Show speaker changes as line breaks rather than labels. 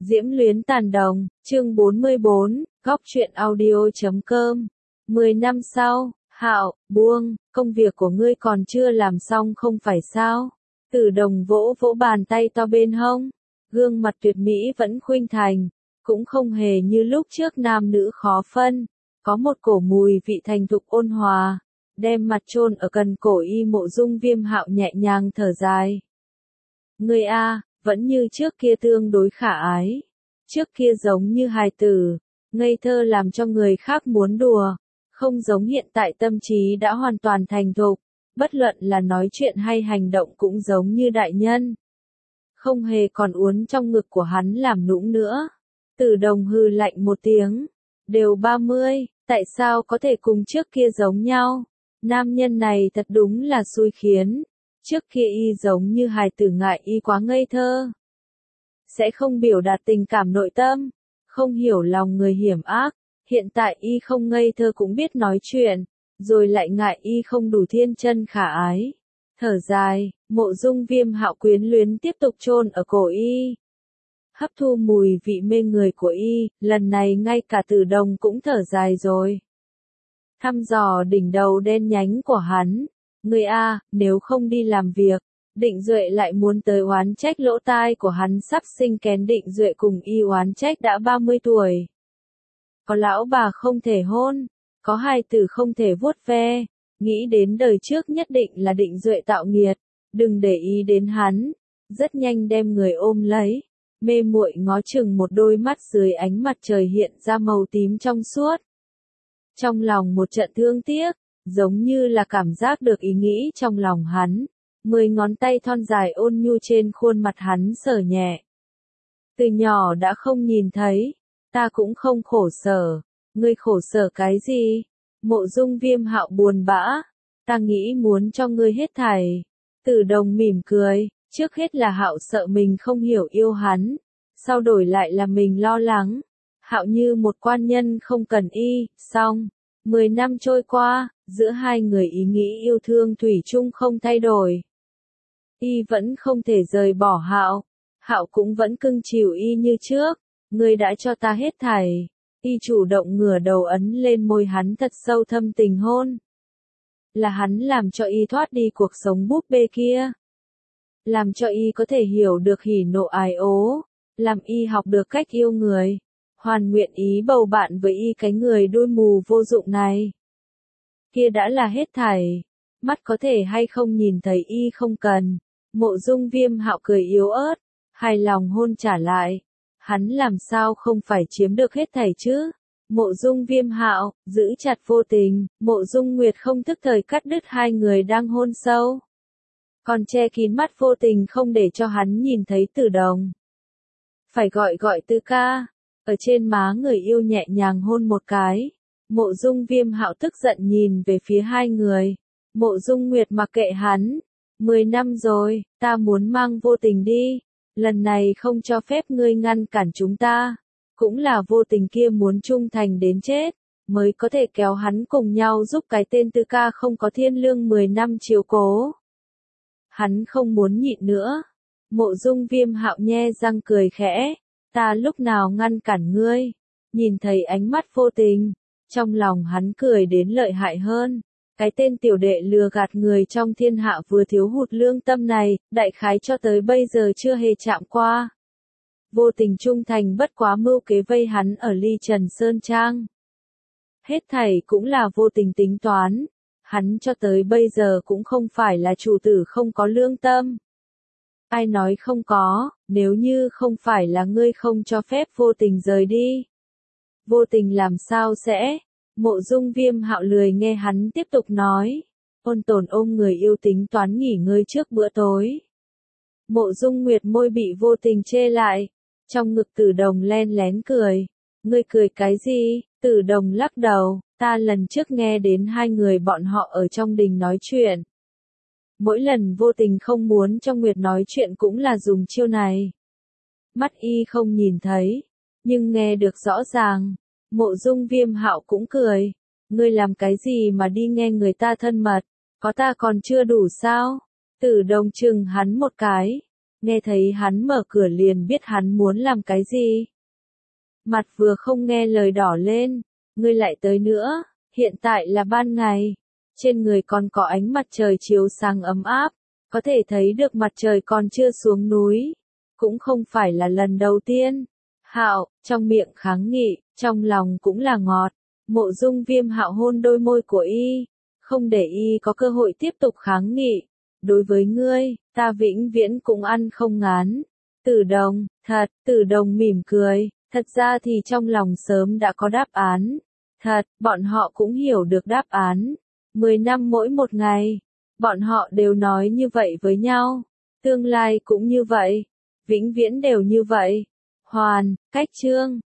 Diễm luyến tàn đồng, chương 44, góc truyện audio.com. 10 năm sau, Hạo, buông, công việc của ngươi còn chưa làm xong không phải sao? Tử Đồng vỗ vỗ bàn tay to bên hông, gương mặt tuyệt mỹ vẫn khuynh thành, cũng không hề như lúc trước nam nữ khó phân, có một cổ mùi vị thành thục ôn hòa, đem mặt chôn ở cần cổ y. Mộ Dung Viêm Hạo nhẹ nhàng thở dài. Ngươi a, vẫn như trước kia tương đối khả ái. Trước kia giống như hài tử, ngây thơ làm cho người khác muốn đùa, không giống hiện tại tâm trí đã hoàn toàn thành thục, bất luận là nói chuyện hay hành động cũng giống như đại nhân. Không hề còn uốn trong ngực của hắn làm nũng nữa. Tử Đồng hừ lạnh một tiếng, đều 30, tại sao có thể cùng trước kia giống nhau? Nam nhân này thật đúng là xui khiến. Trước kia y giống như hài tử ngại y quá ngây thơ. Sẽ không biểu đạt tình cảm nội tâm, không hiểu lòng người hiểm ác. Hiện tại y không ngây thơ cũng biết nói chuyện, rồi lại ngại y không đủ thiên chân khả ái. Thở dài, Mộ Dung Viêm Hạo quyến luyến tiếp tục chôn ở cổ y. Hấp thu mùi vị mê người của y, lần này ngay cả Tử Đồng cũng thở dài rồi. Thăm dò đỉnh đầu đen nhánh của hắn. Ngươi a, nếu không đi làm việc, Định Duệ lại muốn tới oán trách. Lỗ tai của hắn sắp sinh kén. Định Duệ cùng y oán trách đã 30 tuổi. Có lão bà không thể hôn, có hài tử không thể vuốt ve, nghĩ đến đời trước nhất định là Định Duệ tạo nghiệt, đừng để ý đến hắn, rất nhanh đem người ôm lấy, mê muội ngó chừng một đôi mắt dưới ánh mặt trời hiện ra màu tím trong suốt. Trong lòng một trận thương tiếc, giống như là cảm giác được ý nghĩ trong lòng hắn, 10 ngón tay thon dài ôn nhu trên khuôn mặt hắn sờ nhẹ. Từ nhỏ đã không nhìn thấy, ta cũng không khổ sở, ngươi khổ sở cái gì? Mộ Dung Viêm Hạo buồn bã, ta nghĩ muốn cho ngươi hết thảy. Tử Đồng mỉm cười, trước hết là Hạo sợ mình không hiểu yêu hắn, sau đổi lại là mình lo lắng. Hạo như một quan nhân không cần y, xong. 10 năm trôi qua, giữa hai người ý nghĩ yêu thương thủy chung không thay đổi. Y vẫn không thể rời bỏ Hạo, Hạo cũng vẫn cưng chiều y như trước. Ngươi đã cho ta hết thảy. Y chủ động ngửa đầu ấn lên môi hắn thật sâu thâm tình hôn. Là hắn làm cho y thoát đi cuộc sống búp bê kia. Làm cho y có thể hiểu được hỉ nộ ái ố. Làm y học được cách yêu người. Hoàn nguyện ý bầu bạn với y cái người đôi mù vô dụng này. Kia đã là hết thảy. Mắt có thể hay không nhìn thấy y không cần. Mộ Dung Viêm Hạo cười yếu ớt, hài lòng hôn trả lại. Hắn làm sao không phải chiếm được hết thảy chứ? Mộ Dung Viêm Hạo giữ chặt Vô Tình. Mộ Dung Nguyệt không thức thời cắt đứt hai người đang hôn sâu, còn che kín mắt Vô Tình không để cho hắn nhìn thấy Tử Đồng. Phải gọi Tư ca. Ở trên má người yêu nhẹ nhàng hôn một cái. Mộ Dung Viêm Hạo tức giận nhìn về phía hai người. Mộ Dung Nguyệt mặc kệ hắn. 10 năm rồi, ta muốn mang Vô Tình đi. Lần này không cho phép ngươi ngăn cản chúng ta. Cũng là Vô Tình kia muốn trung thành đến chết, mới có thể kéo hắn cùng nhau giúp cái tên Tư ca không có thiên lương 10 năm chiếu cố. Hắn không muốn nhịn nữa. Mộ Dung Viêm Hạo nhe răng cười khẽ. Ta lúc nào ngăn cản ngươi? Nhìn thấy ánh mắt Vô Tình, trong lòng hắn cười đến lợi hại hơn. Cái tên tiểu đệ lừa gạt người trong thiên hạ vừa thiếu hụt lương tâm này, đại khái cho tới bây giờ chưa hề chạm qua. Vô Tình trung thành bất quá mưu kế vây hắn ở Ly Trần Sơn Trang. Hết thảy cũng là Vô Tình tính toán. Hắn cho tới bây giờ cũng không phải là chủ tử không có lương tâm. Ai nói không có, nếu như không phải là ngươi không cho phép Vô Tình rời đi. Vô Tình làm sao sẽ? Mộ Dung Viêm Hạo lười nghe hắn tiếp tục nói. Ôn Tồn ôm người yêu tính toán nghỉ ngơi trước bữa tối. Mộ Dung Nguyệt môi bị Vô Tình chê lại. Trong ngực Tử Đồng len lén cười. Ngươi cười cái gì? Tử Đồng lắc đầu. Ta lần trước nghe đến hai người bọn họ ở trong đình nói chuyện. Mỗi lần Vô Tình không muốn cho Nguyệt nói chuyện cũng là dùng chiêu này. Mắt y không nhìn thấy, nhưng nghe được rõ ràng. Mộ Dung Viêm Hạo cũng cười. Ngươi làm cái gì mà đi nghe người ta thân mật, có ta còn chưa đủ sao? Tử Đồng chừng hắn một cái. Nghe thấy hắn mở cửa liền biết hắn muốn làm cái gì. Mặt vừa không nghe lời đỏ lên, ngươi lại tới nữa, hiện tại là ban ngày. Trên người còn có ánh mặt trời chiếu sáng ấm áp, có thể thấy được mặt trời còn chưa xuống núi. Cũng không phải là lần đầu tiên. Hạo, trong miệng kháng nghị, trong lòng cũng là ngọt. Mộ Dung Viêm Hạo hôn đôi môi của y, không để y có cơ hội tiếp tục kháng nghị. Đối với ngươi, ta vĩnh viễn cũng ăn không ngán. Tử Đồng, thật, Tử Đồng mỉm cười, thật ra thì trong lòng sớm đã có đáp án. Thật, bọn họ cũng hiểu được đáp án. 10 năm mỗi một ngày, bọn họ đều nói như vậy với nhau. Tương lai cũng như vậy, vĩnh viễn đều như vậy. Hoàn, Cách Chương